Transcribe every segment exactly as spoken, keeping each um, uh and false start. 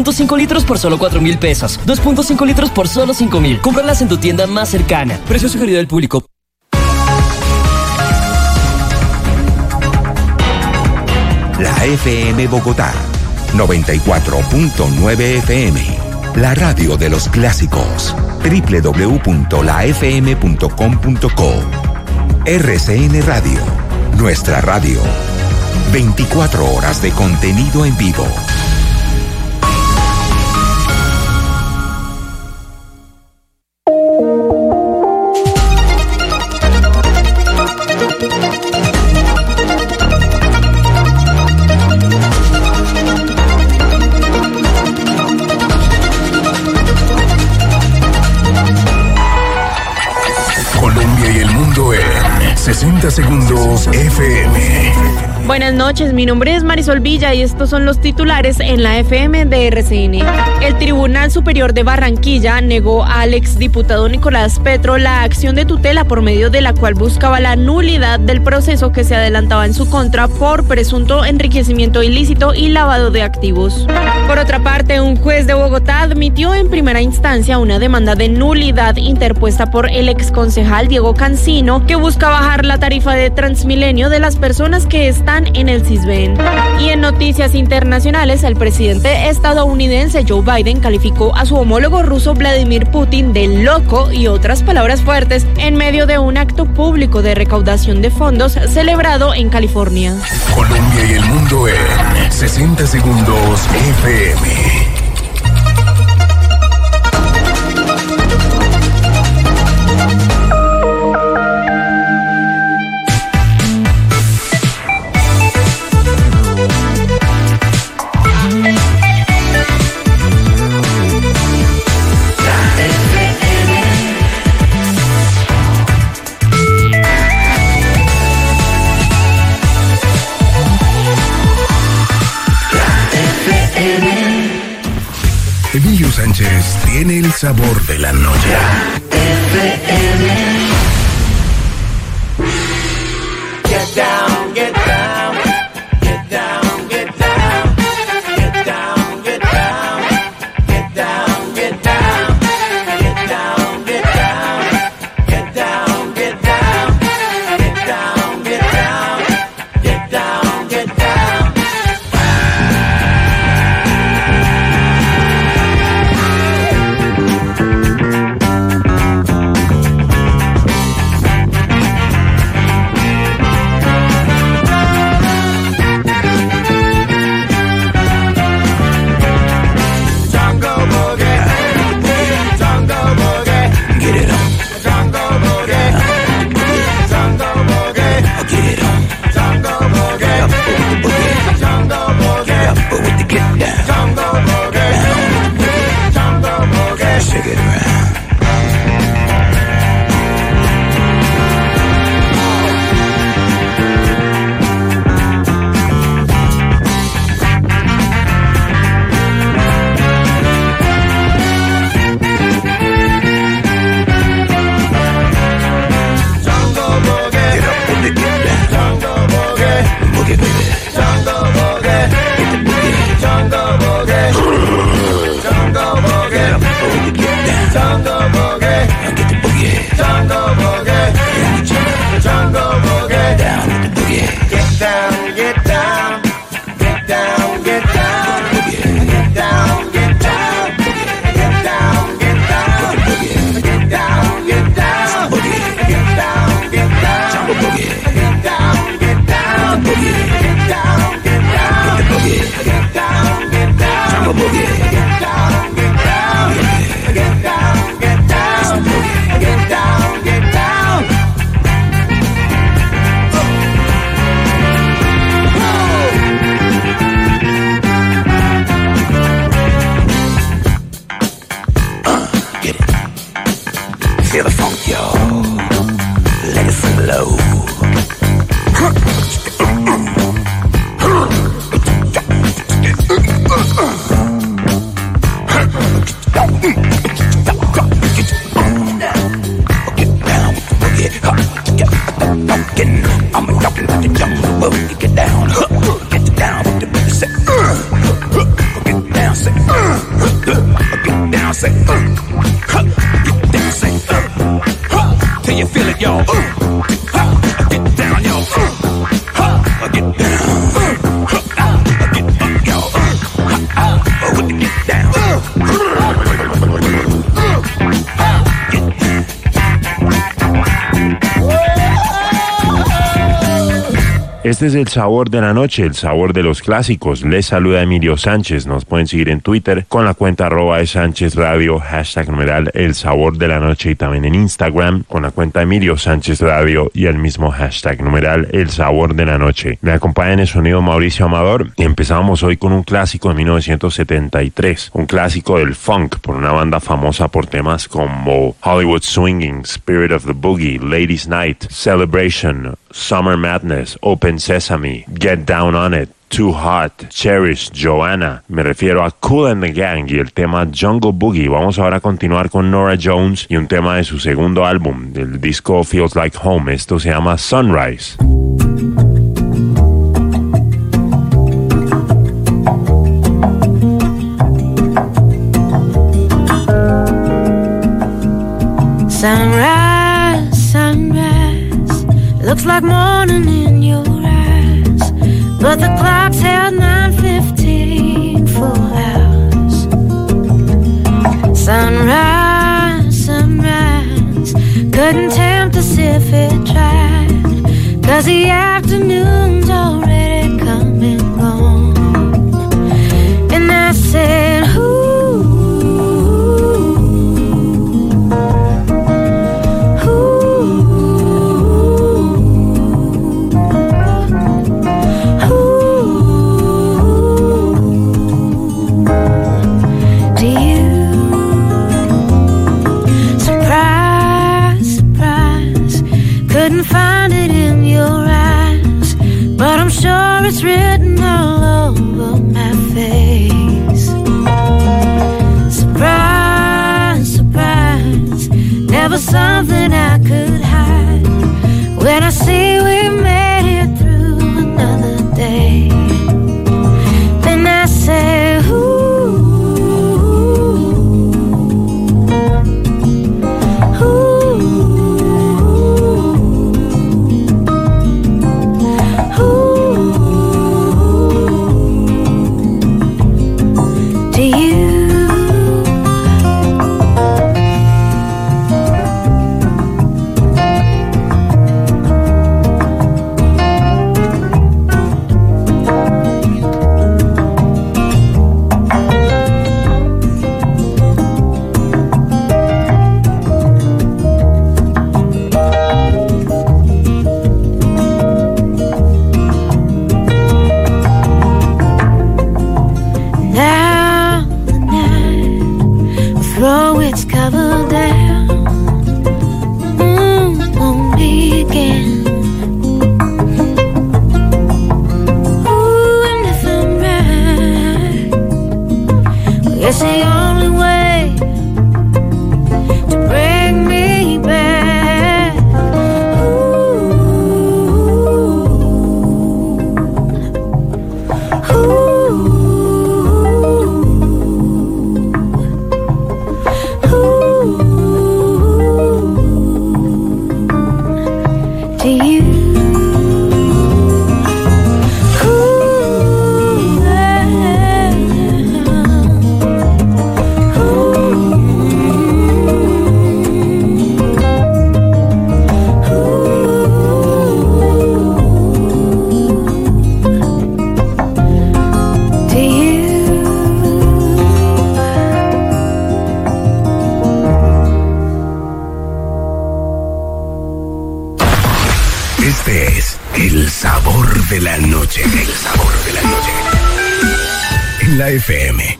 punto cinco litros por solo cuatro mil pesos. dos punto cinco litros por solo cinco mil. Cómpralas en tu tienda más cercana. Precio sugerido del público. La F M Bogotá, noventa y cuatro punto nueve F M. La radio de los clásicos. doble u doble u doble u punto la f m punto com punto co. R C N Radio. Nuestra radio. veinticuatro horas de contenido en vivo. sesenta segundos F M. Buenas noches, mi nombre es Marisol Villa y estos son los titulares en la F M de R C N. El Tribunal Superior de Barranquilla negó al exdiputado Nicolás Petro la acción de tutela por medio de la cual buscaba la nulidad del proceso que se adelantaba en su contra por presunto enriquecimiento ilícito y lavado de activos. Por otra parte, un juez de Bogotá admitió en primera instancia una demanda de nulidad interpuesta por el exconcejal Diego Cancino, que busca bajar la tarifa de Transmilenio de las personas que están en el Sisbén. Y en noticias internacionales, el presidente estadounidense Joe Biden calificó a su homólogo ruso Vladimir Putin de loco y otras palabras fuertes en medio de un acto público de recaudación de fondos celebrado en California. Colombia y el mundo en sesenta segundos F M. Emilio Sánchez tiene el sabor de la noche. F M. Get down, get down, get down, get down, get down, get down, get down, get down, get down, get down, get down, get down, get down, get down, get down, get down. Get down, say, uh, huh. Get down, say, uh, huh. Till you feel it, y'all. Uh, huh. Get down, y'all. Uh, huh. Get down. Uh, huh. Get up, y'all. Uh, huh. With the get down. Este es el sabor de la noche, el sabor de los clásicos. Les saluda Emilio Sánchez. Nos pueden seguir en Twitter con la cuenta arroba de Sánchez Radio, hashtag numeral el sabor de la noche, y también en Instagram con la cuenta Emilio Sánchez Radio y el mismo hashtag numeral el sabor de la noche. Me acompaña en el sonido Mauricio Amador y empezamos hoy con un clásico de mil novecientos setenta y tres, un clásico del funk por una banda famosa por temas como Hollywood Swinging, Spirit of the Boogie, Ladies Night, Celebration, Summer Madness, Open Sesame, Get Down on It, Too Hot, Cherish, Joanna. Me refiero a Kool and the Gang y el tema Jungle Boogie. Vamos ahora a continuar con Norah Jones y un tema de su segundo álbum, del disco Feels Like Home. Esto se llama Sunrise. Sunrise, sunrise, looks like morning in your eyes, but the clock's held nine fifteen full hours. Sunrise, sunrise, couldn't tempt us if it tried, 'cause the afternoon's already come and gone. And I said, ooh, it's written all over my face. Surprise, surprise, never something I could hide. When I see we made it through another day, then I say, ooh, de la noche, el sabor de la noche. En la F M.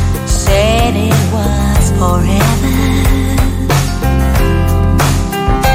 Forever.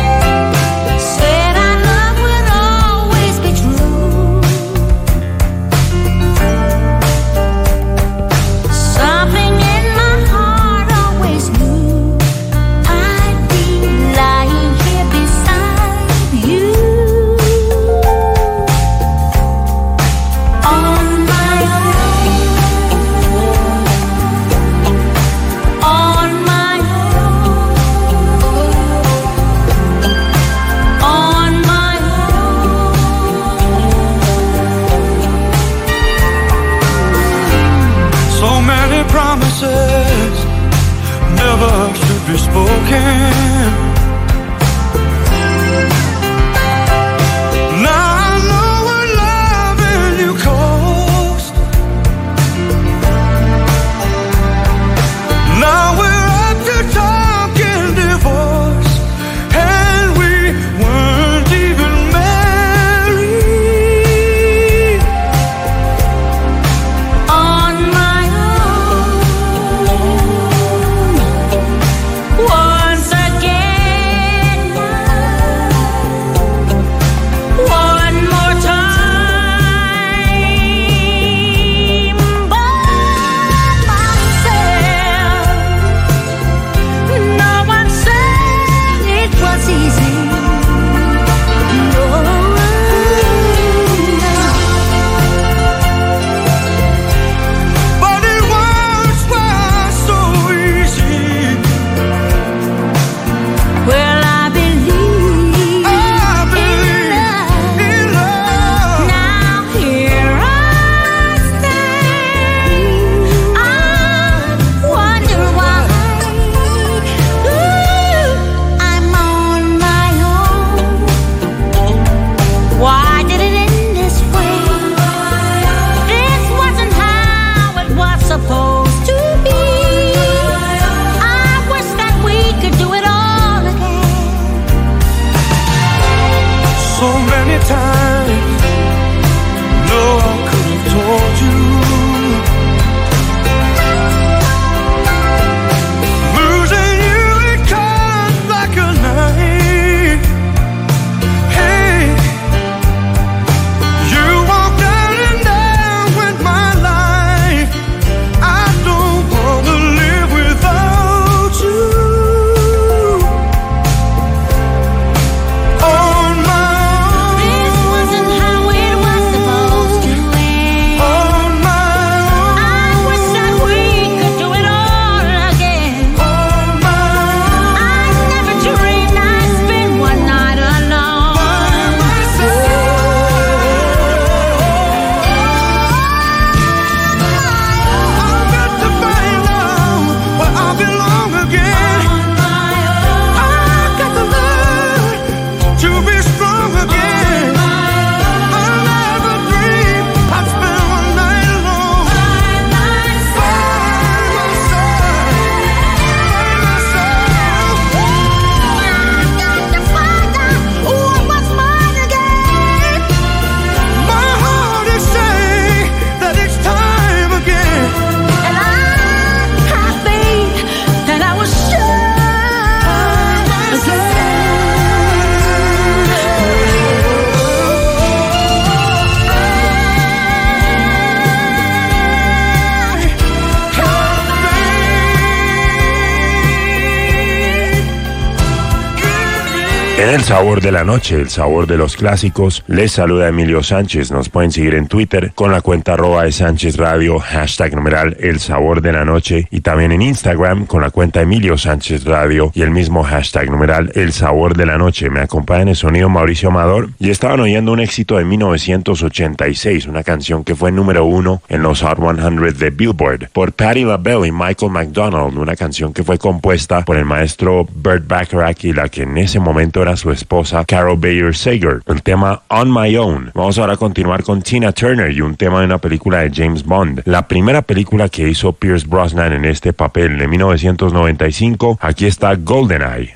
En el sabor de la noche, el sabor de los clásicos, les saluda Emilio Sánchez. Nos pueden seguir en Twitter con la cuenta arroba de Sánchez Radio, hashtag numeral el sabor de la noche, y también en Instagram con la cuenta Emilio Sánchez Radio y el mismo hashtag numeral el sabor de la noche. Me acompaña en el sonido Mauricio Amador y estaban oyendo un éxito de mil novecientos ochenta y seis, una canción que fue número uno en los Hot cien de Billboard por Patti LaBelle y Michael McDonald, una canción que fue compuesta por el maestro Burt Bacharach y la que en ese momento era su esposa Carol Bayer Sager, el tema On My Own. Vamos ahora a continuar con Tina Turner y un tema de una película de James Bond, la primera película que hizo Pierce Brosnan en este papel de mil novecientos noventa y cinco. Aquí está GoldenEye.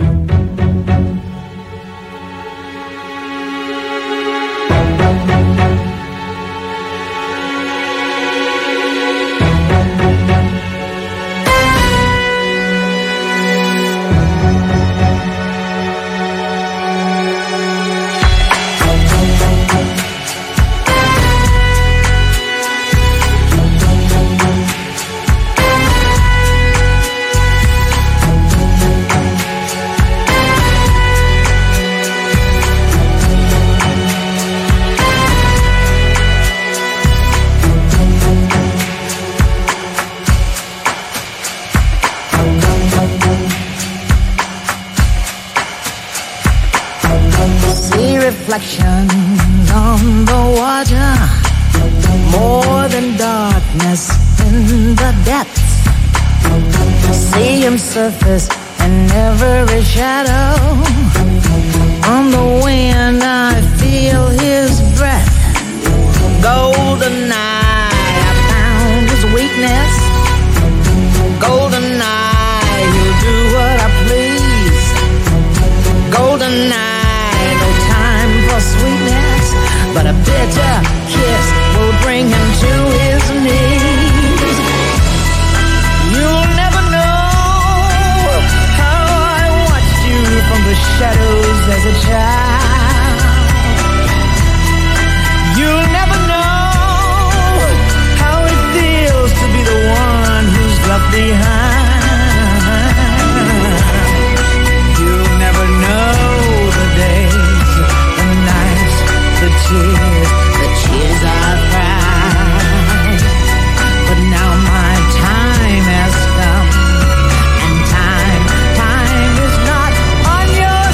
Reflections on the water, more than darkness in the depths. See him surface in every shadow. On the wind I feel his breath. GoldenEye, I found his weakness. GoldenEye, he'll do what I please. GoldenEye, sweetness, but a bitter kiss will bring him to his knees. You'll never know how I watched you from the shadows as a child. You'll never know how it feels to be the one who's left behind. You'll never know the days, the tears, the tears I've cried. But now my time has come, and time, time is not on your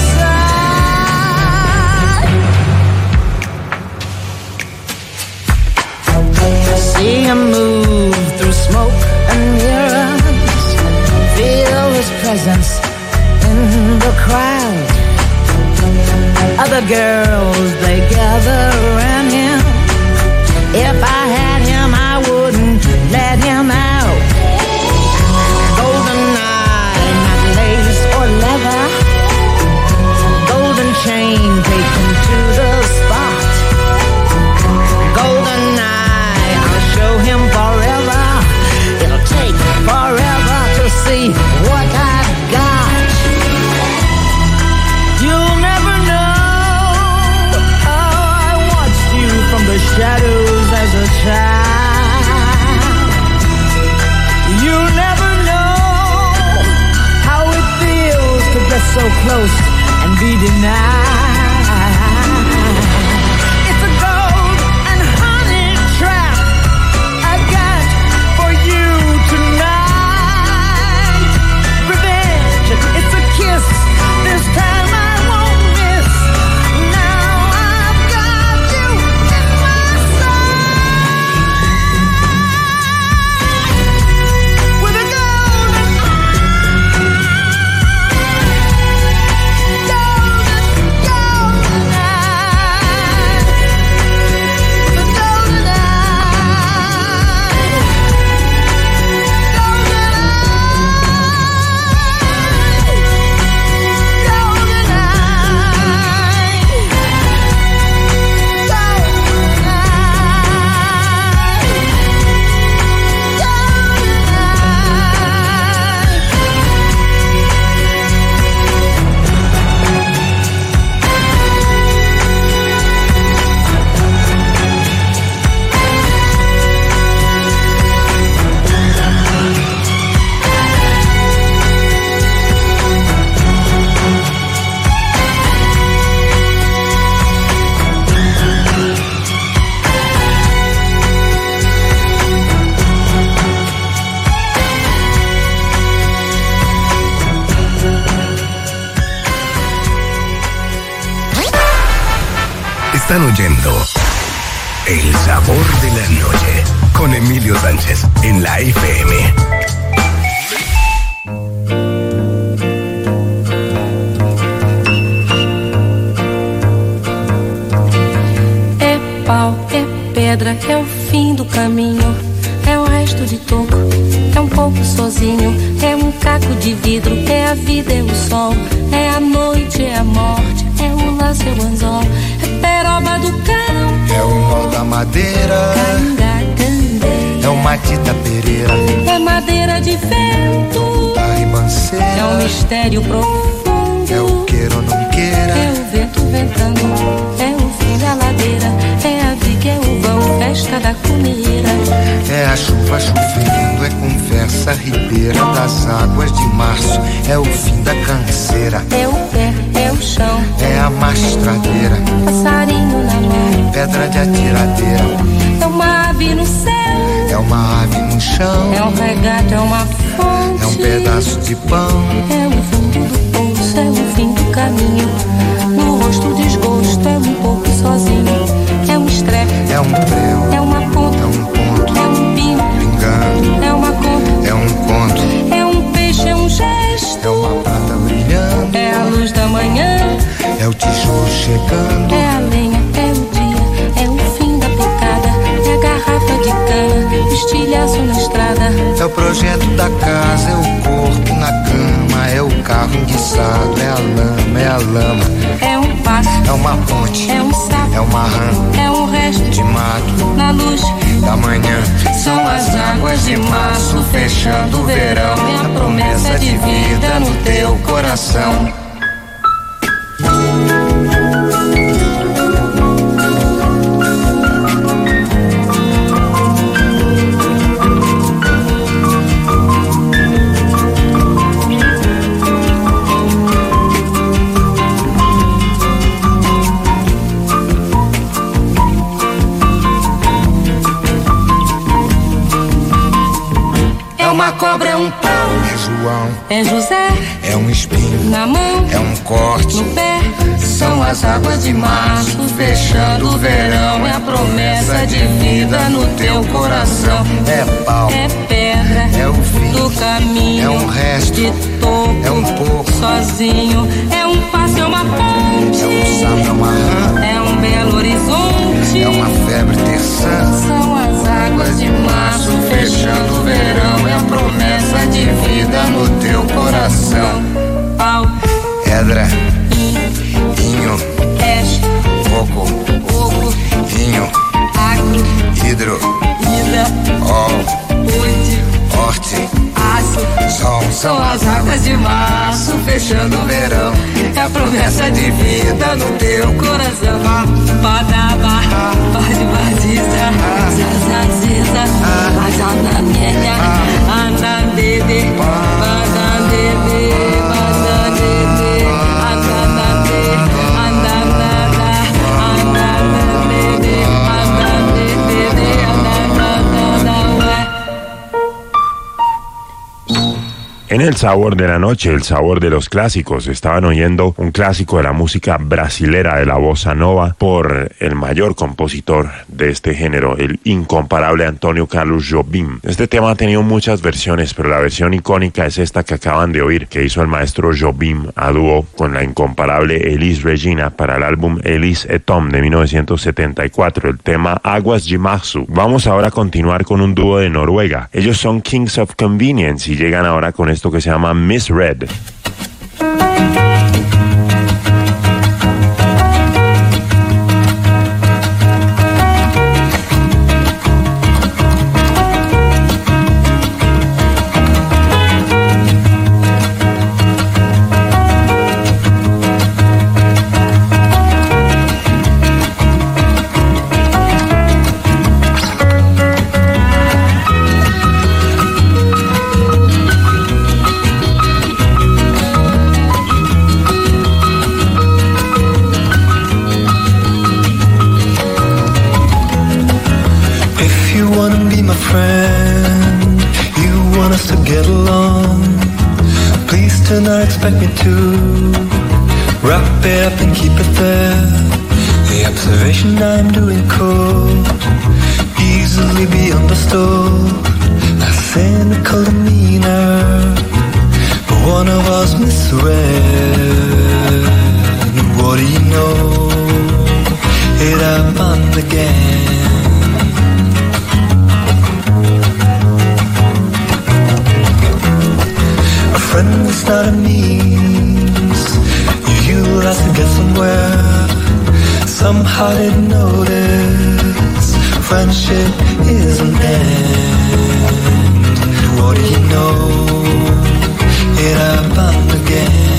side. See him move through smoke and mirrors, feel his presence in the crowd. Other girls, they gather around him. If I had him, I wouldn't let him out. GoldenEye, not lace or leather. Golden chain, take him to the spot. GoldenEye, I'll show him forever. It'll take forever to see what I've got. You'll never know from the shadows as a Están oyendo El Sabor de la Noche con Emilio Sánchez en la F M. É pau, é pedra, é o fim do caminho, é o resto de toco, é um pouco sozinho, é um caco de vidro, é a vida, é o sol, é a noite, é a morte, é o laço, é o anzol, é peroba do cão, é o nó da madeira, é o matita pereira, é madeira de vento, da ribanceira, é um mistério profundo, é o queira ou não queira, é o vento ventando, é o fim da ladeira, é a viga, é o vão, festa da comida, é a chuva chovendo, é conversa ribeira das águas de março, é o fim da canseira, é o pé, é o chão, é a mastradeira, passarinho na mão, pedra de atiradeira, é uma ave no céu, é uma ave no chão, é um regato, é uma fonte, é um pedaço de pão, é o fundo do poço, é o fim do caminho, no rosto desgosto, é um pouco sozinho, é um estrepe, é um prego, é uma ponta, é um ponto, é um pino, pingando, é uma conta, é um conto, é um peixe, é um gesto, é uma prata brilhando, é a luz da manhã, é o tijolo chegando, é a lenha, é o dia, é o fim da picada, é a garrafa de cana, estilhaço na estrada, é o projeto da casa, é o corpo na cama, é o carro enguiçado, é a lama, é a lama, é um passo, é uma ponte, é um sapo, é uma rã, é um resto de mato, na luz da manhã, são as águas de março fechando o verão, é a promessa de vida no teu coração. Uma cobra, é um pau, é João, é José, é um espinho na mão, é um corte no pé, são as águas de março fechando o verão, é a promessa de vida no teu coração, é pau, é pedra, é o fim do caminho, é um resto de toco, é um pouco sozinho, é um passo, é uma ponte, é um sapo, é uma rã, é um belo horizonte, é uma febre terçã, são as águas de março fechando o verão, é a promessa de vida no teu coração. Pau, pedra, inho, peixe, coco, coco, vinho, agro, hidro, ida, ol, ponte, horte, aço, sol, são as águas de março fechando o verão, é a promessa de vida no teu coração. Badaba, badibadiza, zazaziza, bazanamenya, andandede, badandede, badandede, andandade, andandada, andandede, andandede, andandada, ué. En el sabor de la noche, el sabor de los clásicos, estaban oyendo un clásico de la música brasilera de la bossa nova por el mayor compositor de este género, el incomparable Antonio Carlos Jobim. Este tema ha tenido muchas versiones, pero la versión icónica es esta que acaban de oír, que hizo el maestro Jobim a dúo con la incomparable Elis Regina para el álbum Elis et Tom de mil novecientos setenta y cuatro, el tema Águas de Março. Vamos ahora a continuar con un dúo de Noruega. Ellos son Kings of Convenience y llegan ahora con esto que se llama Misread. friend, you want us to get along. Please tonight expect me to wrap it up and keep it there. The ups observation I'm doing cold, easily be understood. A cynical demeanor, but one of us misread. What do you know? It happened again. A friend is not a means. You have to get somewhere. Somehow didn't notice friendship is an end. What do you know? It happened again.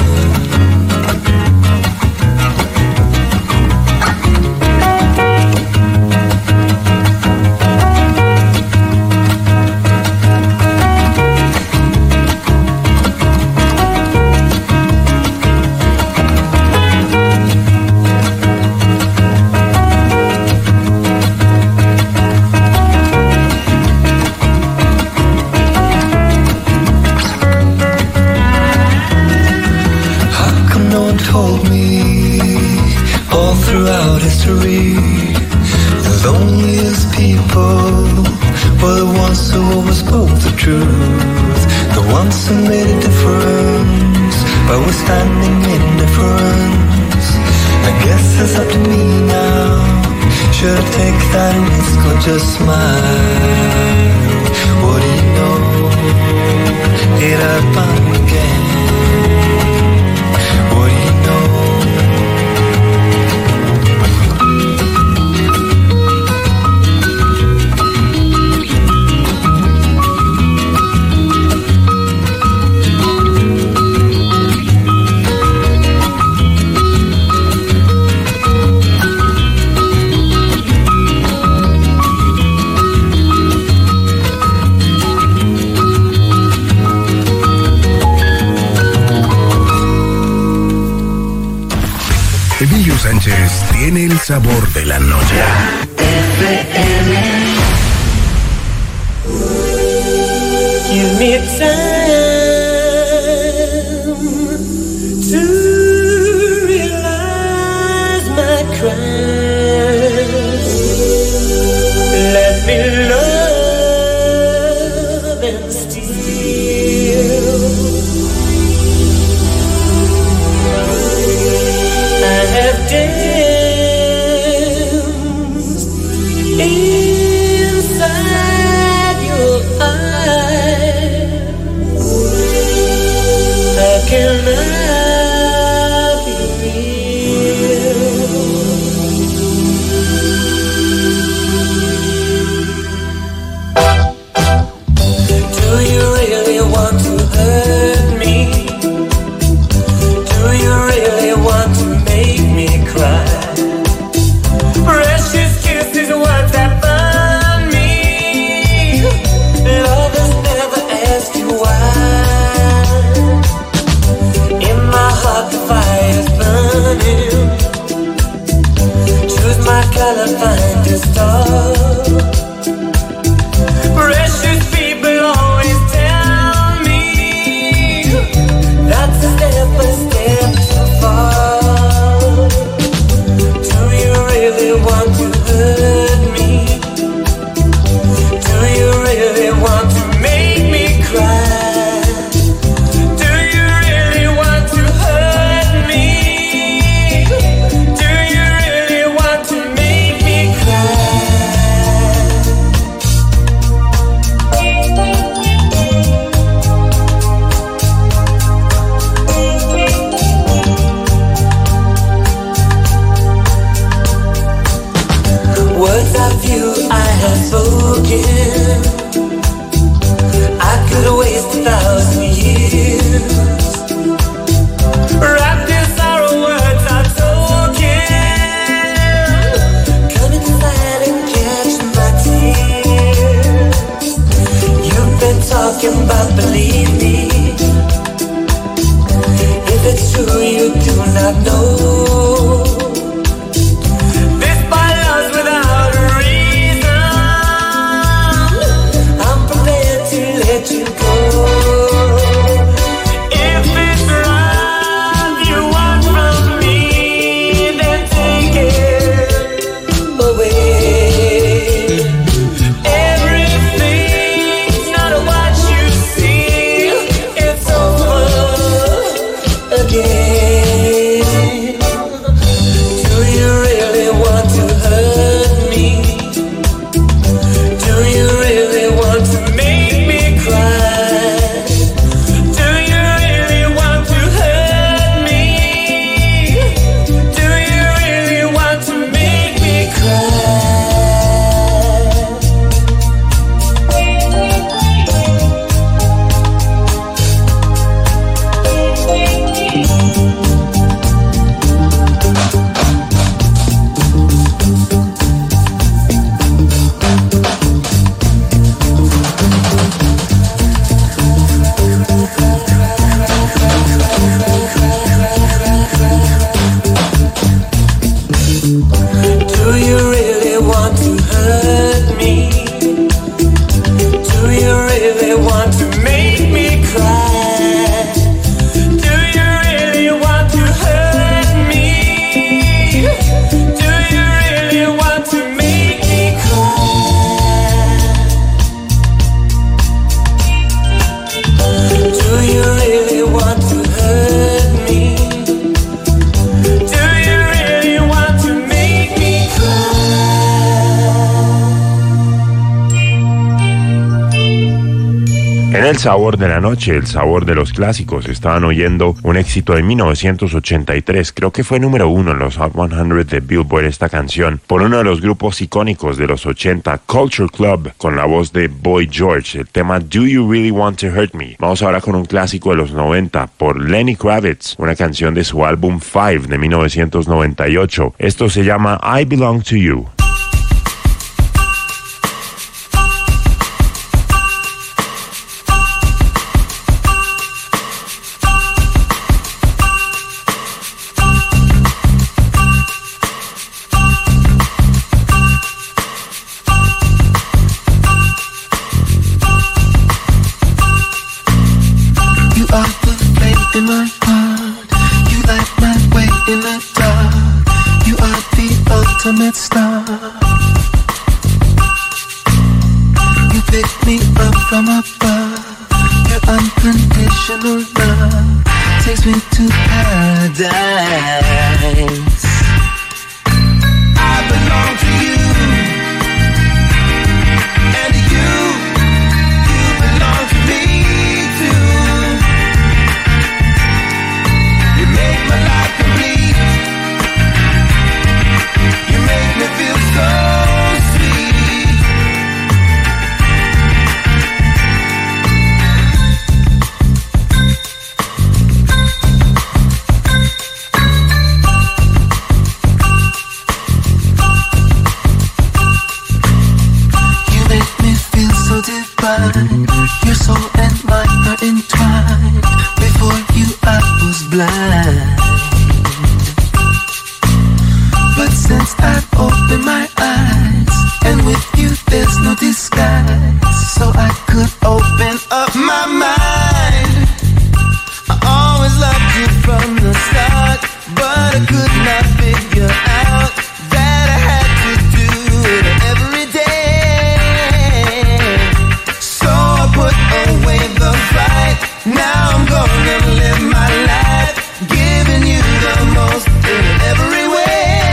Throughout history, the loneliest people were the ones who always spoke the truth, the ones who made a difference by withstanding indifference. I guess it's up to me now. Should I take that risk or just smile? What do you know? It happened again. What do you know? Emilio Sánchez tiene el sabor de la noche. Give me time to realize my crime. Let me love and steal. I have danced inside your eyes. How can I be real? Do you really want to hurt me? Do you really want to make me cry? Precious kisses, words that burn me. Lovers never ask you why. In my heart the fire's burning. Choose my color, find a star. Precious people always tell me that's a step by step too far. Do you really want to hurt me? Do you really want to make me cry? Do you really want to hurt me? Do you really want to make me cry? Words of you I have spoken, I could waste a thousand years. Wrapped in sorrow, words are token. Come inside and catch my tears. You've been talking about believe me. If it's true you do not know. This by love's without a reason. el sabor de la noche, el sabor de los clásicos. Estaban oyendo un éxito de mil novecientos ochenta y tres, creo que fue número uno en los Hot cien de Billboard esta canción, por uno de los grupos icónicos de los ochenta, Culture Club, con la voz de Boy George, el tema Do You Really Want to Hurt Me. Vamos ahora con un clásico de los noventa, por Lenny Kravitz, una canción de su álbum Five de mil novecientos noventa y ocho. Esto se llama I Belong to You. Ultimate star. You pick me up from above. Your unconditional love takes me to paradise. I belong to you, and you, you belong to me too. You make my life complete. Me feel so sweet. You make me feel so divine. Your soul and mine are entwined. Before you I was blind, but since I've opened my eyes, and with you there's no disguise, so I could open up my mind. I always loved you from the start, but I could not figure out that I had to do it every day. So I put away the fight. Now I'm gonna live my life, giving you the most in every way.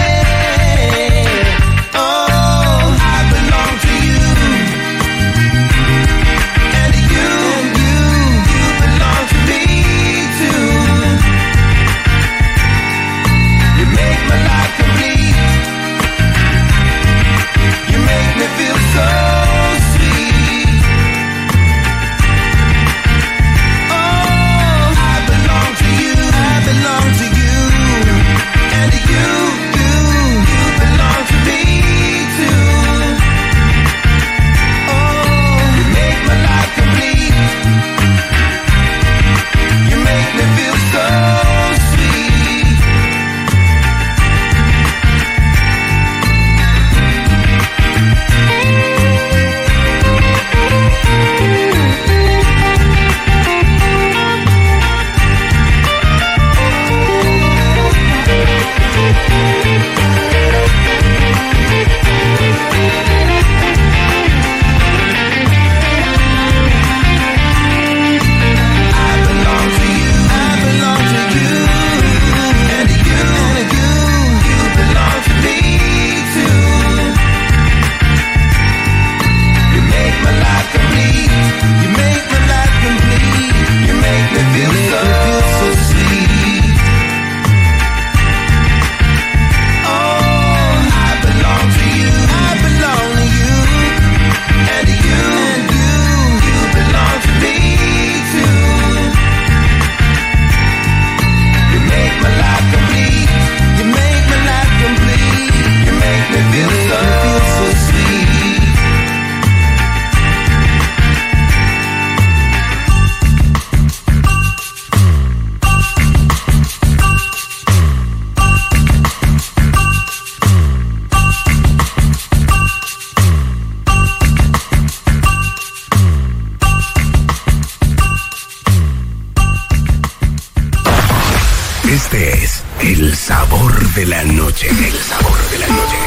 Este es el sabor de la noche. El sabor de la noche.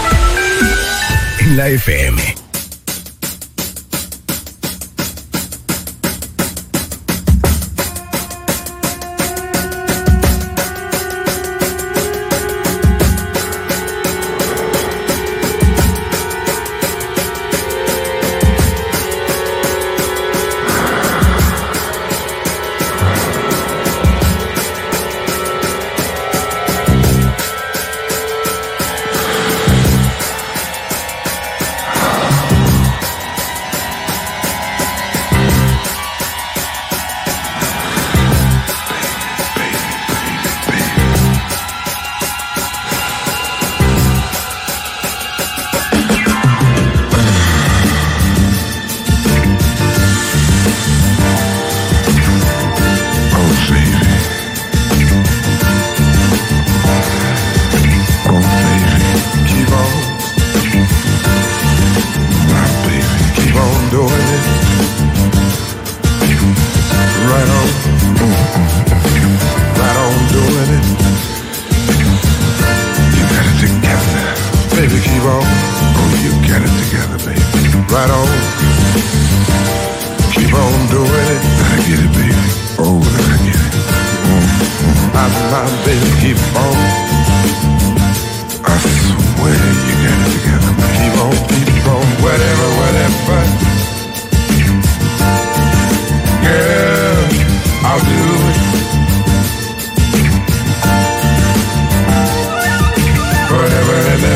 En la F M.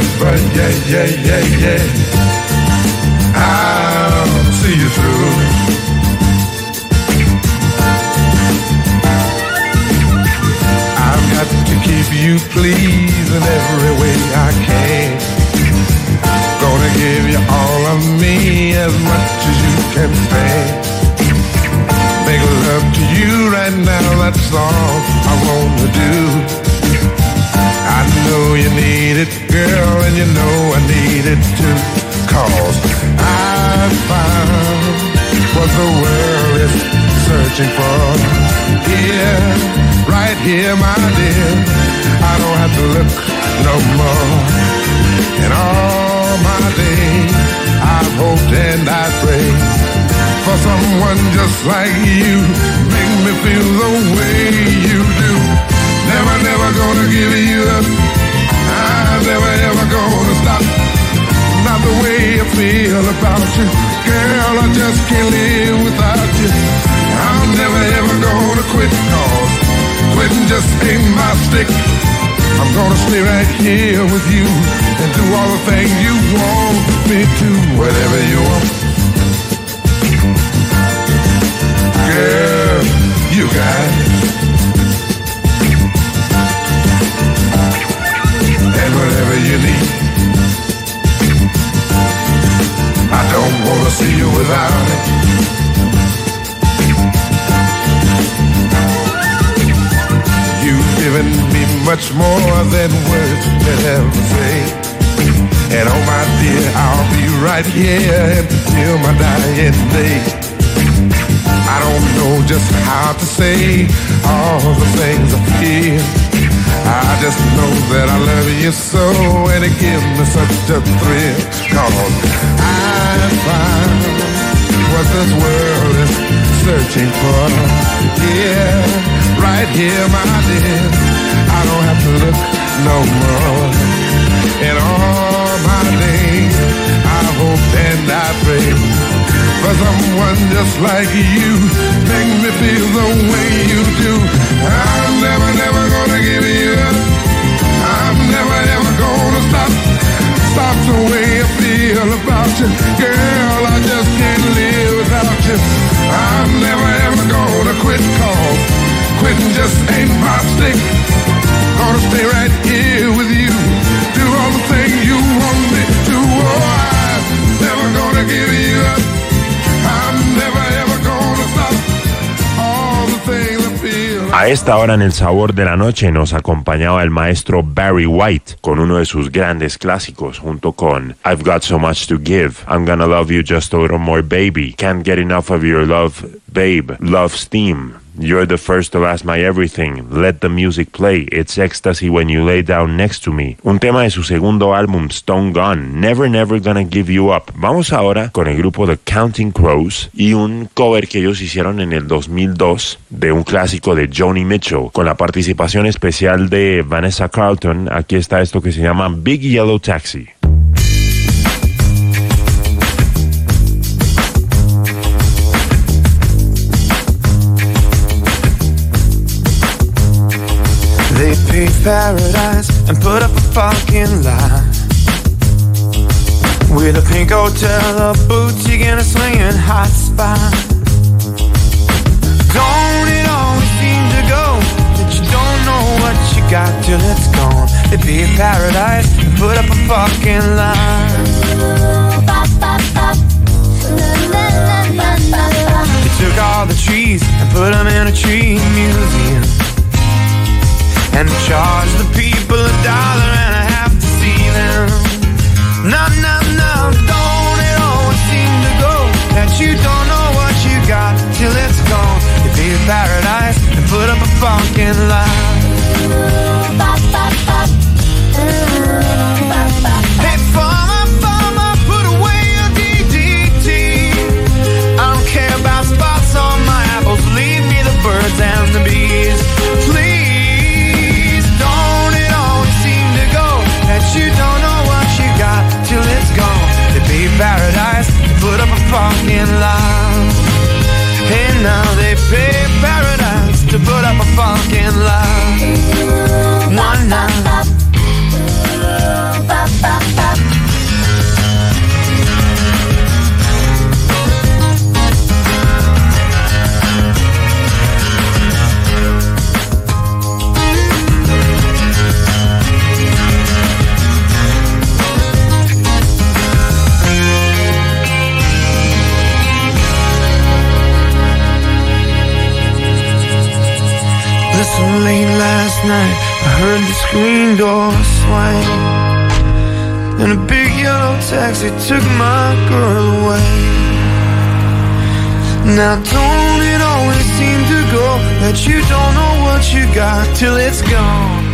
but yeah, yeah, yeah, yeah, I'll see you through. I've got to keep you pleased in every way I can. Gonna give you all of me as much as you can stand. Make love to you right now, that's all I wanna do. I know you need it, girl, and you know I need it too. Cause I found what the world is searching for. Here, right here, my dear, I don't have to look no more. In all my days, I've hoped and I prayed for someone just like you, make me feel the way you do. Never, never gonna give you up. I'm never, ever gonna stop. Not the way I feel about you, girl, I just can't live without you. I'm never, ever gonna quit, cause quitting just ain't my stick. I'm gonna stay right here with you and do all the things you want me to, whatever you want. Girl, you got it. And whatever you need, I don't wanna see you without it. You've given me much more than words could ever say. And oh my dear, I'll be right here until my dying day. I don't know just how to say all the things I feel. I just know that I love you so, and it gives me such a thrill. Cause I found what this world is searching for. Yeah, right here, my dear, I don't have to look no more. In all my days, I hope and I pray for someone just like you, make me feel the way you do. I'm never, never gonna give you up. I'm never, ever gonna stop. Stop the way I feel about you, girl, I just can't live without you. I'm never, ever gonna quit, cause quitting just ain't my stick. Gonna stay right here with you, do all the things you want me to. Oh, I'm never gonna give you up. I'm never ever gonna stop. All the things I feel. A esta hora en El Sabor de la Noche nos acompañaba el maestro Barry White con uno de sus grandes clásicos junto con I've Got So Much to Give, I'm Gonna Love You Just a Little More Baby, Can't Get Enough of Your Love Babe, Love Steam, You're the First, the Last, My Everything, Let the Music Play, It's Ecstasy When You Lay Down Next to Me, un tema de su segundo álbum Stone Gone, Never Never Gonna Give You Up. Vamos ahora con el grupo The Counting Crows y un cover que ellos hicieron en el dos mil dos de un clásico de Joni Mitchell con la participación especial de Vanessa Carlton. Aquí está esto que se llama Big Yellow Taxi. They paved paradise and put up a fucking lie with a pink hotel, a boutique, and a swinging hot spot. Don't it always seem to go that you don't know what you got till it's gone? They paved paradise and put up a fucking lie. They took all the trees and put them in a tree museum and charge the people a dollar and a half to see them. No, no, no, don't it always seem to go that you don't know what you got till it's gone? You pay paradise and put up a fucking lie. Hey, farmer, farmer, put away your D D T. I don't care about spots on my apples, leave me the birds and the bees, please. You don't know what you got till it's gone. They pay paradise to put up a fucking lie. Hey, now they pay paradise to put up a fucking lie. One night. screen door swing, and a big yellow taxi took my girl away. Now don't it always seem to go that you don't know what you got till it's gone?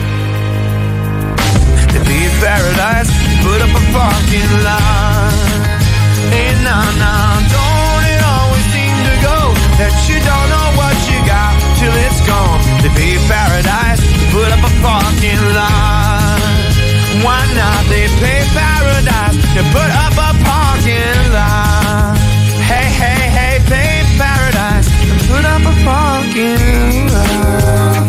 To be paradise, put up a parking lot. Hey, nah, nah, don't it always seem to go that you don't know what you got till it's gone? To be paradise, put up a parking lot. Why not? They pay paradise to put up a parking lot. Hey, hey, hey, pay paradise and put up a parking lot.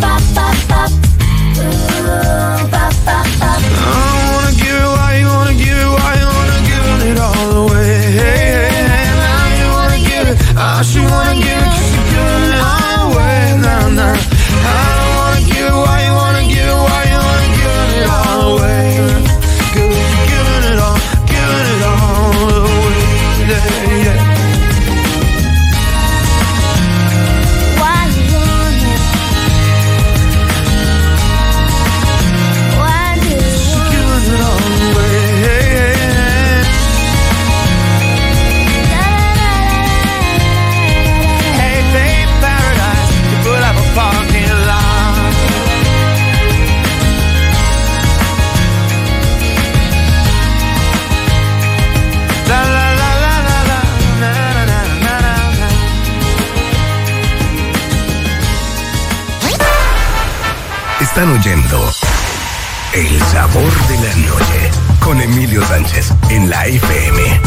I wanna give it, why you wanna give it, why you wanna give it all away. Hey, hey, hey, now you wanna give it, I should wanna give it, cause you're giving it all away. Nah, nah, I don't wanna give it, why you wanna give it, why you wanna give it all away. Cause you're giving it all, giving it all away. Yeah, yeah. Están oyendo El Sabor de la Noche con Emilio Sánchez en la F M.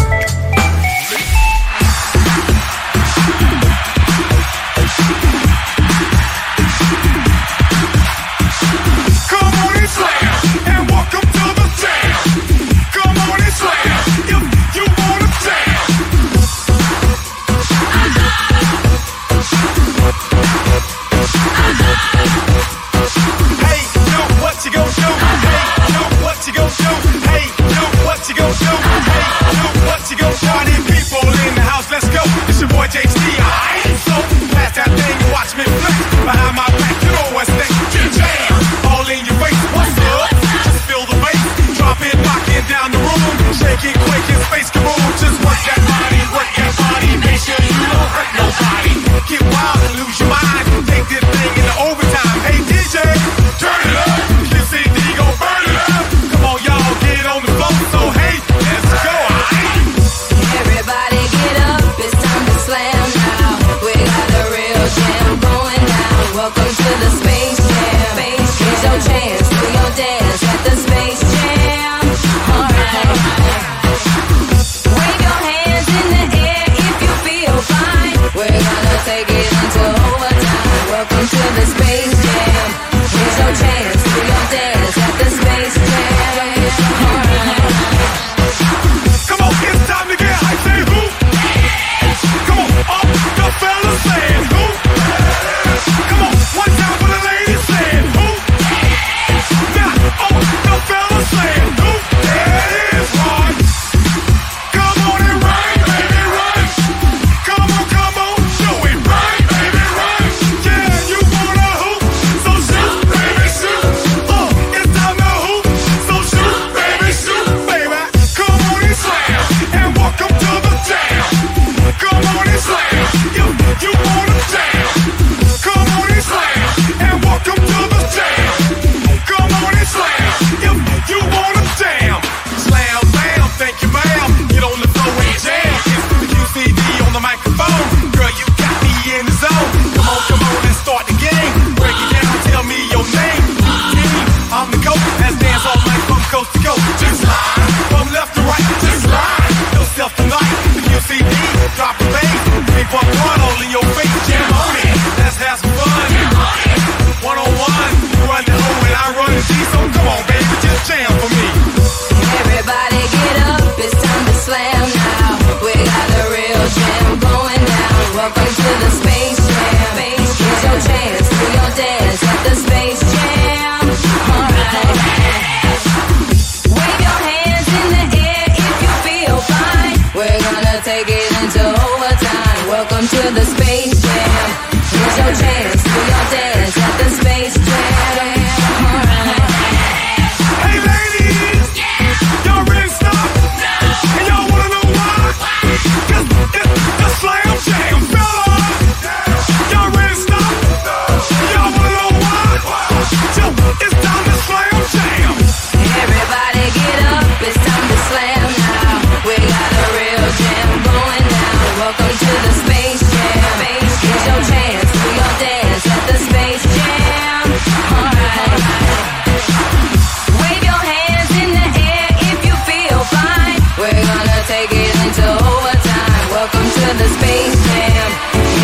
Chance for your dance at the Space Jam.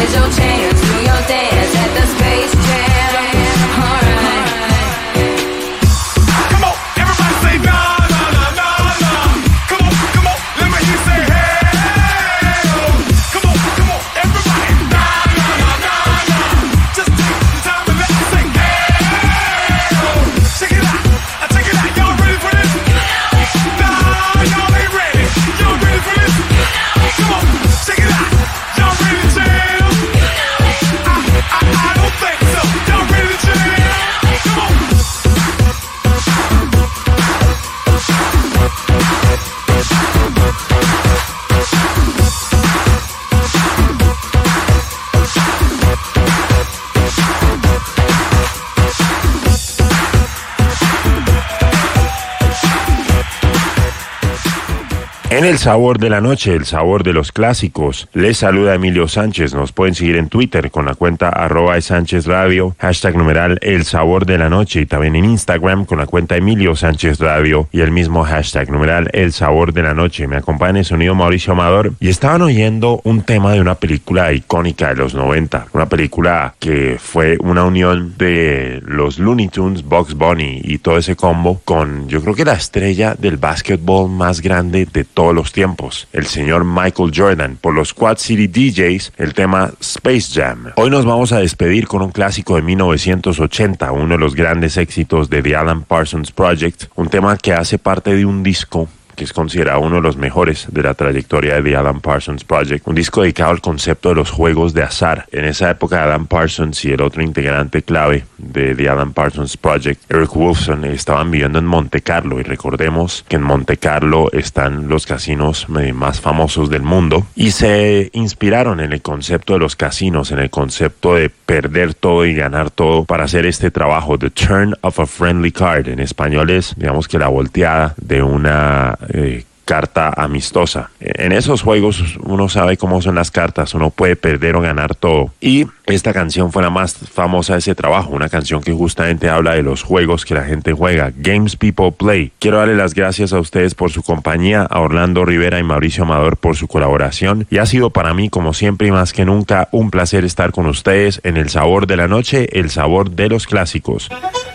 is your chance. Do your dance at the Space Jam. Alright. Come on, everybody say nah, nah, nah, nah, nah. Come on, come on, let me hear you say hey. Come on, come on, everybody. Nah, nah, nah, nah, nah. Just take the time and let me say hey. Check it out, I check it out. Y'all ready for this? Nah, y'all ain't ready. Y'all ready for this? Come on, check it out. Y'all ready to jam? I, I, I don't think so. Y'all ready to jam? Come on. En el sabor de la noche, el sabor de los clásicos, les saluda Emilio Sánchez. Nos pueden seguir en Twitter con la cuenta arroba Sánchez Radio, hashtag numeral el sabor de la noche, y también en Instagram con la cuenta Emilio Sánchez Radio y el mismo hashtag numeral el sabor de la noche. Me acompaña en el sonido Mauricio Amador y estaban oyendo un tema de una película icónica de los noventa, una película que fue una unión de los Looney Tunes, Bugs Bunny y todo ese combo con, yo creo que la estrella del básquetbol más grande de todos los tiempos, el señor Michael Jordan, por los Quad City D Js, el tema Space Jam. Hoy nos vamos a despedir con un clásico de mil novecientos ochenta, uno de los grandes éxitos de The Alan Parsons Project, un tema que hace parte de un disco que es considerado uno de los mejores de la trayectoria de The Alan Parsons Project, un disco dedicado al concepto de los juegos de azar. En esa época, Alan Parsons y el otro integrante clave de The Alan Parsons Project, Eric Wolfson, estaban viviendo en Monte Carlo, y recordemos que en Monte Carlo están los casinos más famosos del mundo, y se inspiraron en el concepto de los casinos, en el concepto de perder todo y ganar todo para hacer este trabajo, The Turn of a Friendly Card. En español es, digamos que la volteada de una Eh, carta amistosa. En esos juegos uno sabe cómo son las cartas, uno puede perder o ganar todo, y esta canción fue la más famosa de ese trabajo, una canción que justamente habla de los juegos que la gente juega, Games People Play. Quiero darle las gracias a ustedes por su compañía, a Orlando Rivera y Mauricio Amador por su colaboración, y ha sido para mí, como siempre y más que nunca, un placer estar con ustedes en el sabor de la noche, el sabor de los clásicos.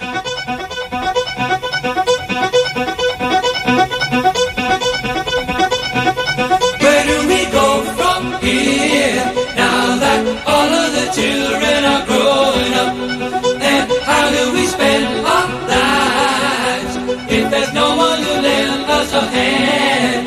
Children are growing up, and how do we spend our lives if there's no one to lend us a hand?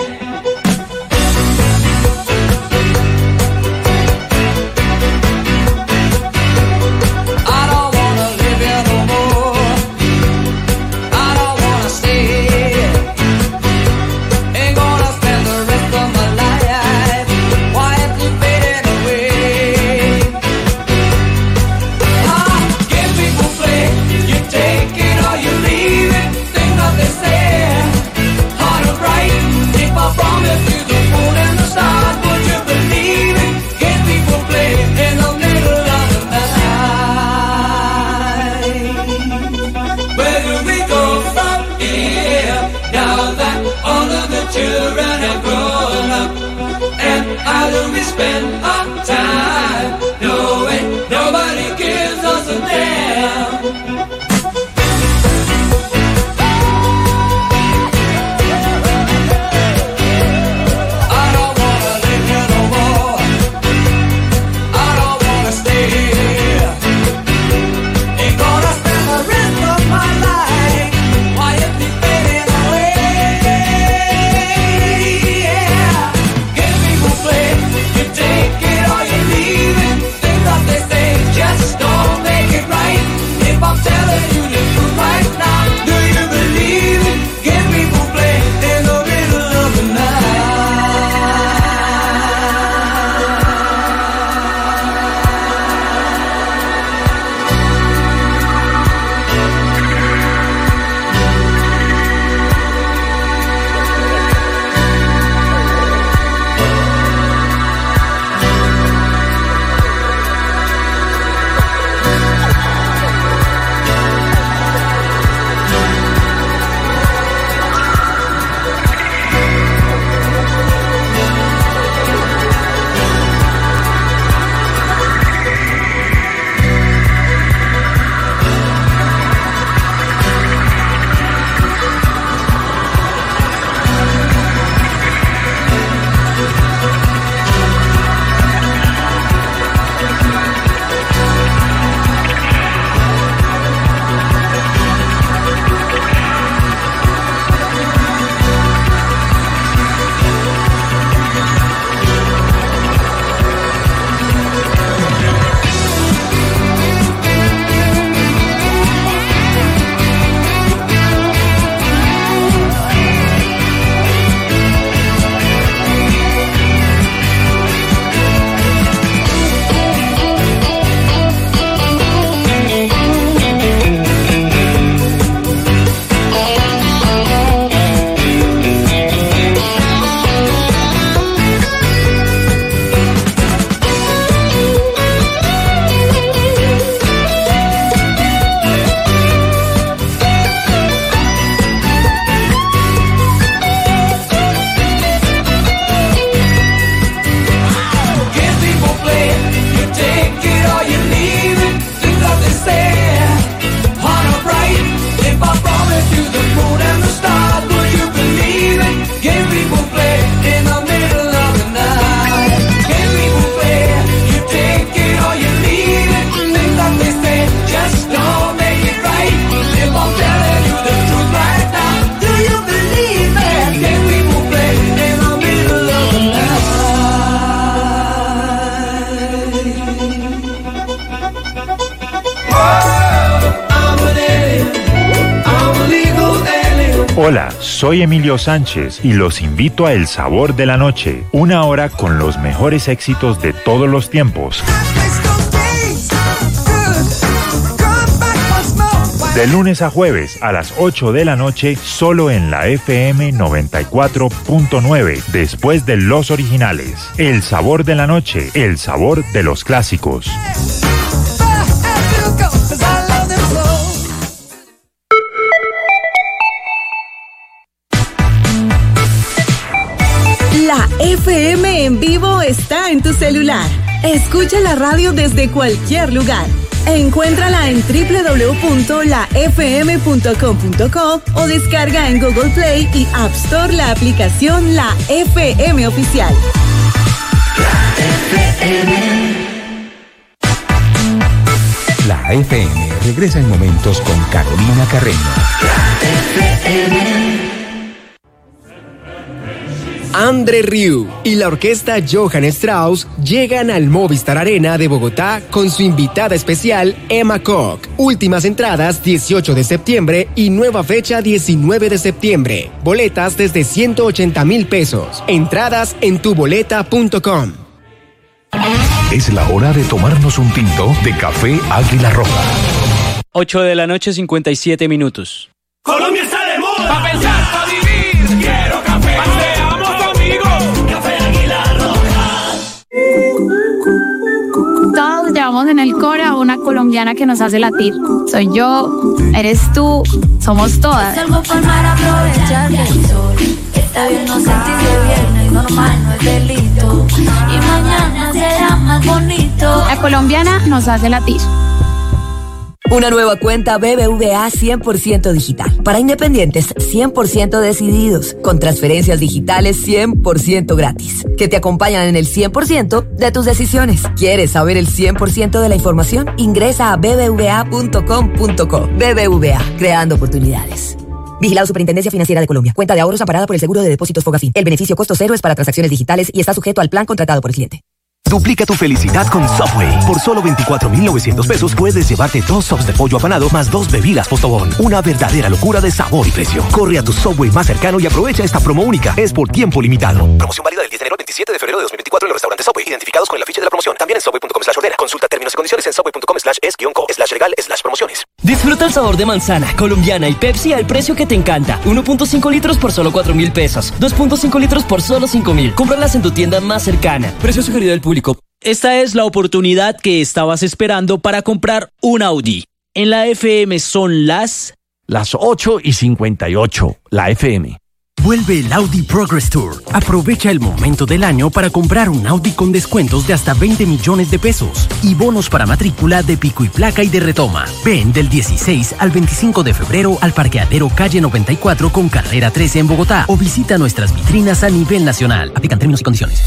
I don't wanna live here no more. I don't wanna stay here. Ain't gonna spend the rest of my life quietly fading away. Take it or you leave it, think what they say. Hard or bright, if I promise you the moon and the stars, would you believe it? Get people play in the middle of the night. Where do we go from here, now that all of the children have grown up? And how do we spend our time, knowing nobody gives us a damn? Away. Soy Emilio Sánchez y los invito a El Sabor de la Noche, una hora con los mejores éxitos de todos los tiempos. De lunes a jueves a las ocho de la noche, solo en la F M noventa y cuatro punto nueve, después de los originales. El Sabor de la Noche, el sabor de los clásicos. La F M en vivo está en tu celular. Escucha la radio desde cualquier lugar. Encuéntrala en doble u doble u doble u punto la f m punto com punto co o descarga en Google Play y App Store la aplicación La F M Oficial. La F M. La F M regresa en momentos con Carolina Carreño. La F M. Andre Rieu y la orquesta Johann Strauss llegan al Movistar Arena de Bogotá con su invitada especial Emma Koch. Últimas entradas dieciocho de septiembre y nueva fecha diecinueve de septiembre. Boletas desde ciento ochenta mil pesos. Entradas en tu boleta punto com. Es la hora de tomarnos un tinto de café Águila Roja. ocho de la noche, cincuenta y siete minutos. Colombia está de moda. Pa' pensar, pa' vivir. Quiero café. Paseamos amigos. Café Águila Roja. Todos llevamos en el core a una colombiana que nos hace latir. Soy yo, eres tú, somos todas. Salgo por mar a aprovechar del sol. Está bien no sentirse viernes, normal, no es delito. Y mañana será más bonito. La colombiana nos hace latir. Una nueva cuenta B B V A cien por ciento digital. Para independientes cien por ciento decididos. Con transferencias digitales cien por ciento gratis. Que te acompañan en el cien por ciento de tus decisiones. ¿Quieres saber el cien por ciento de la información? Ingresa a b b v a punto com punto co. B B V A, creando oportunidades. Vigilado Superintendencia Financiera de Colombia. Cuenta de ahorros amparada por el Seguro de Depósitos Fogafín. El beneficio costo cero es para transacciones digitales y está sujeto al plan contratado por el cliente. Duplica tu felicidad con Subway. Por solo veinticuatro mil novecientos pesos puedes llevarte dos sops de pollo apanado más dos bebidas Postobón. Una verdadera locura de sabor y precio. Corre a tu Subway más cercano y aprovecha esta promo única. Es por tiempo limitado. Promoción válida del diez de enero al veintisiete de febrero de dos mil veinticuatro en los restaurantes Subway, identificados con el afiche de la promoción. También en subway punto com slash ordena. Consulta términos y condiciones en subway punto com slash es guión co slash legal slash promociones. Disfruta el sabor de manzana, colombiana y Pepsi al precio que te encanta. uno punto cinco litros por solo cuatro mil pesos. dos punto cinco litros por solo cinco mil. Cómpralas en tu tienda más cercana. Precio sugerido del público. Esta es la oportunidad que estabas esperando para comprar un Audi. En la F M son las... Las ocho y cincuenta y ocho, la F M. Vuelve el Audi Progress Tour. Aprovecha el momento del año para comprar un Audi con descuentos de hasta veinte millones de pesos y bonos para matrícula de pico y placa y de retoma. Ven del dieciséis al veinticinco de febrero al parqueadero calle noventa y cuatro con carrera trece en Bogotá o visita nuestras vitrinas a nivel nacional. Aplican términos y condiciones.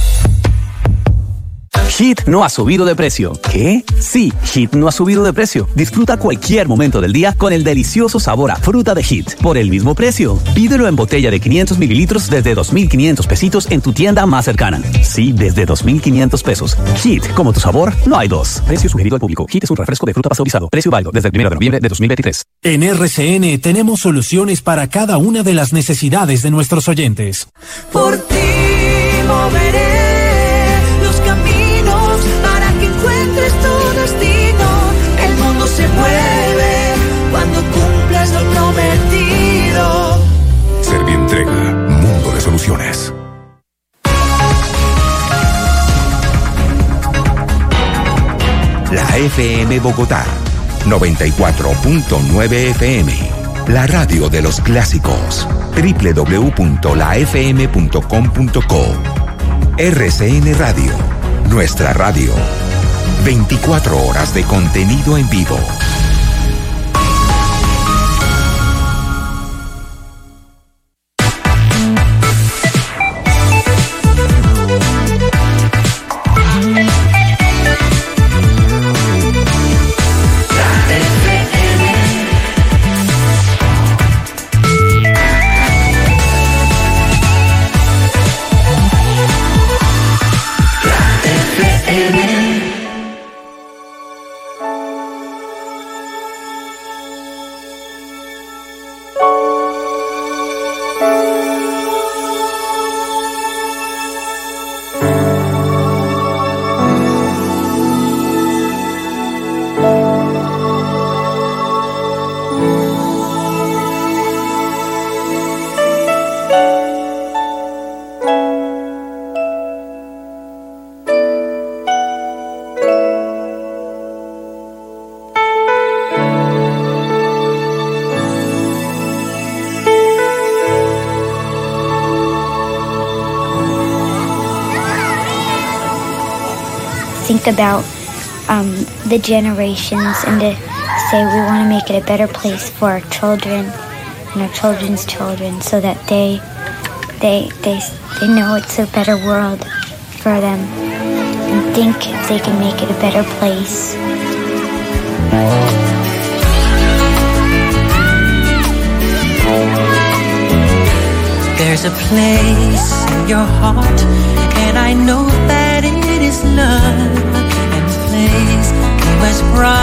Hit no ha subido de precio. ¿Qué? Sí, Hit no ha subido de precio. Disfruta cualquier momento del día con el delicioso sabor a fruta de Hit por el mismo precio. Pídelo en botella de quinientos mililitros desde dos mil quinientos pesitos en tu tienda más cercana. Sí, desde dos mil quinientos pesos. Hit, como tu sabor, no hay dos. Precio sugerido al público. Hit es un refresco de fruta pasteurizado. Precio válido desde el primero de noviembre de dos mil veintitrés. En R C N tenemos soluciones para cada una de las necesidades de nuestros oyentes. Por ti moveré para que encuentres tu destino. El mundo se mueve cuando cumples lo prometido. Servientrega, mundo de soluciones. La F M Bogotá, noventa y cuatro punto nueve F M. La radio de los clásicos. doble u doble u doble u punto la f m punto com punto co. R C N Radio. Nuestra radio. veinticuatro horas de contenido en vivo. think about um, the generations and to say we want to make it a better place for our children and our children's children, so that they they they they know it's a better world for them, and think if they can make it a better place. There's a place in your heart, and I know that it is love, and the place was bright.